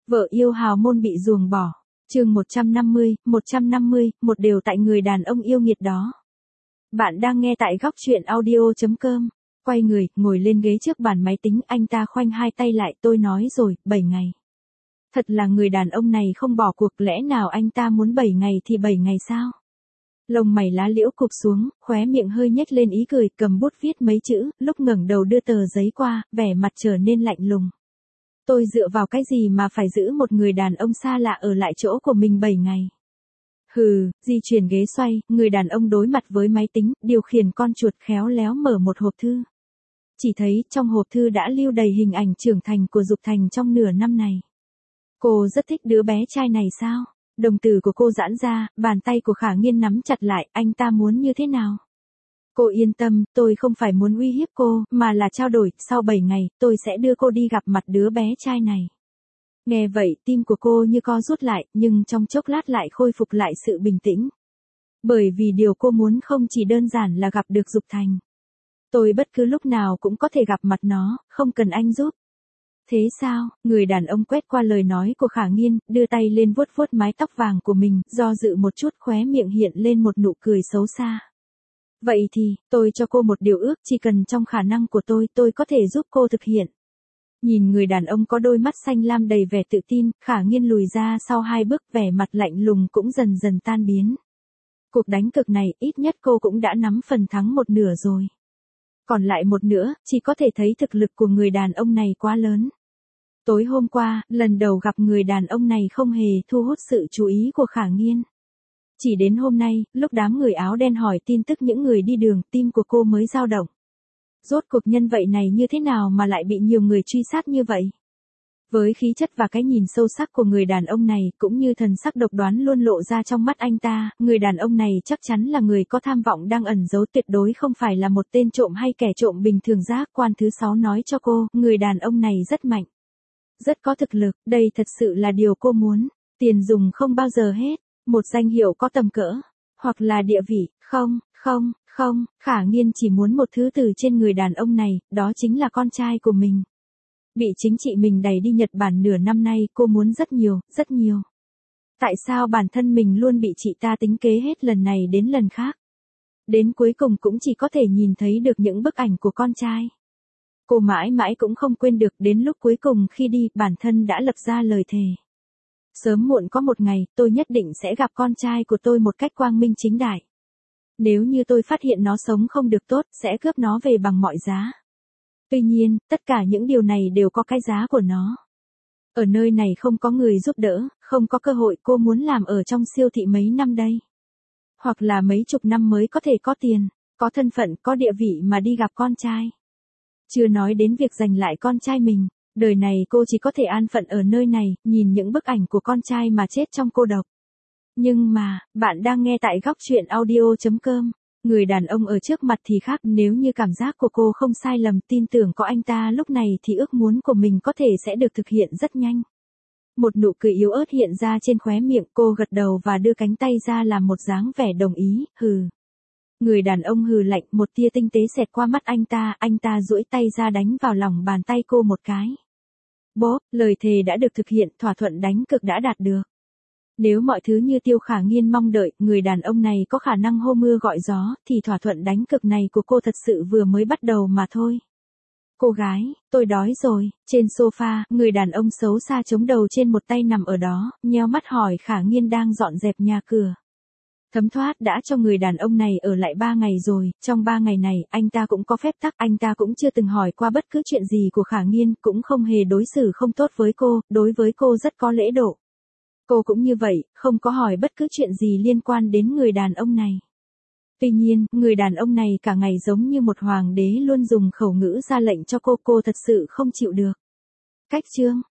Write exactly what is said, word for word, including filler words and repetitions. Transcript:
Vợ yêu hào môn bị ruồng bỏ. Chương một trăm năm mươi, một trăm năm mươi, một điều tại người đàn ông yêu nghiệt đó. Bạn đang nghe tại góc truyện audio chấm com. Quay người, ngồi lên ghế trước bàn máy tính, anh ta khoanh hai tay lại, tôi nói rồi, bảy ngày. Thật là người đàn ông này không bỏ cuộc, lẽ nào anh ta muốn bảy ngày thì bảy ngày sao? Lông mày lá liễu cụp xuống, khóe miệng hơi nhếch lên ý cười, cầm bút viết mấy chữ, lúc ngẩng đầu đưa tờ giấy qua, vẻ mặt trở nên lạnh lùng. Tôi dựa vào cái gì mà phải giữ một người đàn ông xa lạ ở lại chỗ của mình bảy ngày? Hừ, di chuyển ghế xoay, người đàn ông đối mặt với máy tính, điều khiển con chuột khéo léo mở một hộp thư. Chỉ thấy trong hộp thư đã lưu đầy hình ảnh trưởng thành của Dục Thành trong nửa năm này. Cô rất thích đứa bé trai này sao? Đồng tử của cô giãn ra, bàn tay của Khả Nghiên nắm chặt lại, anh ta muốn như thế nào? Cô yên tâm, tôi không phải muốn uy hiếp cô, mà là trao đổi, sau bảy ngày, tôi sẽ đưa cô đi gặp mặt đứa bé trai này. Nghe vậy, tim của cô như co rút lại, nhưng trong chốc lát lại khôi phục lại sự bình tĩnh. Bởi vì điều cô muốn không chỉ đơn giản là gặp được Dục Thành. Tôi bất cứ lúc nào cũng có thể gặp mặt nó, không cần anh giúp. Thế sao? Người đàn ông quét qua lời nói của Khả Nghiên, đưa tay lên vuốt vuốt mái tóc vàng của mình, do dự một chút khóe miệng hiện lên một nụ cười xấu xa. Vậy thì, tôi cho cô một điều ước, chỉ cần trong khả năng của tôi, tôi có thể giúp cô thực hiện. Nhìn người đàn ông có đôi mắt xanh lam đầy vẻ tự tin, Khả Nghiên lùi ra sau hai bước, vẻ mặt lạnh lùng cũng dần dần tan biến. Cuộc đánh cược này, ít nhất cô cũng đã nắm phần thắng một nửa rồi. Còn lại một nửa, chỉ có thể thấy thực lực của người đàn ông này quá lớn. Tối hôm qua, lần đầu gặp người đàn ông này không hề thu hút sự chú ý của Khả Nghiên. Chỉ đến hôm nay, lúc đám người áo đen hỏi tin tức những người đi đường, tim của cô mới dao động. Rốt cuộc nhân vậy này như thế nào mà lại bị nhiều người truy sát như vậy? Với khí chất và cái nhìn sâu sắc của người đàn ông này, cũng như thần sắc độc đoán luôn lộ ra trong mắt anh ta, người đàn ông này chắc chắn là người có tham vọng đang ẩn giấu, tuyệt đối không phải là một tên trộm hay kẻ trộm bình thường. Giác quan thứ sáu nói cho cô, người đàn ông này rất mạnh. Rất có thực lực, đây thật sự là điều cô muốn. Tiền dùng không bao giờ hết. Một danh hiệu có tầm cỡ, hoặc là địa vị, không, không, không, Khả Nghiên chỉ muốn một thứ từ trên người đàn ông này, đó chính là con trai của mình. Bị chính chị mình đẩy đi Nhật Bản nửa năm nay, cô muốn rất nhiều, rất nhiều. Tại sao bản thân mình luôn bị chị ta tính kế hết lần này đến lần khác? Đến cuối cùng cũng chỉ có thể nhìn thấy được những bức ảnh của con trai. Cô mãi mãi cũng không quên được, đến lúc cuối cùng khi đi, bản thân đã lập ra lời thề. Sớm muộn có một ngày, tôi nhất định sẽ gặp con trai của tôi một cách quang minh chính đại. Nếu như tôi phát hiện nó sống không được tốt, sẽ cướp nó về bằng mọi giá. Tuy nhiên, tất cả những điều này đều có cái giá của nó. Ở nơi này không có người giúp đỡ, không có cơ hội, cô muốn làm ở trong siêu thị mấy năm đây. Hoặc là mấy chục năm mới có thể có tiền, có thân phận, có địa vị mà đi gặp con trai. Chưa nói đến việc giành lại con trai mình. Đời này cô chỉ có thể an phận ở nơi này, nhìn những bức ảnh của con trai mà chết trong cô độc. Nhưng mà, bạn đang nghe tại góc truyện audio chấm com. Người đàn ông ở trước mặt thì khác, nếu như cảm giác của cô không sai lầm, tin tưởng có anh ta lúc này thì ước muốn của mình có thể sẽ được thực hiện rất nhanh. Một nụ cười yếu ớt hiện ra trên khóe miệng, cô gật đầu và đưa cánh tay ra làm một dáng vẻ đồng ý, hừ. Người đàn ông hừ lạnh, một tia tinh tế xẹt qua mắt anh ta, anh ta duỗi tay ra đánh vào lòng bàn tay cô một cái. Bốp, lời thề đã được thực hiện, thỏa thuận đánh cược đã đạt được. Nếu mọi thứ như Tiêu Khả Nghiên mong đợi, người đàn ông này có khả năng hô mưa gọi gió, thì thỏa thuận đánh cược này của cô thật sự vừa mới bắt đầu mà thôi. Cô gái, tôi đói rồi. Trên sofa, người đàn ông xấu xa chống đầu trên một tay nằm ở đó, nheo mắt hỏi Khả Nghiên đang dọn dẹp nhà cửa. Thấm thoát đã cho người đàn ông này ở lại ba ngày rồi, trong ba ngày này, anh ta cũng có phép tắc, anh ta cũng chưa từng hỏi qua bất cứ chuyện gì của Khả Nghiên, cũng không hề đối xử không tốt với cô, đối với cô rất có lễ độ. Cô cũng như vậy, không có hỏi bất cứ chuyện gì liên quan đến người đàn ông này. Tuy nhiên, người đàn ông này cả ngày giống như một hoàng đế luôn dùng khẩu ngữ ra lệnh cho cô, cô thật sự không chịu được. Cách chương,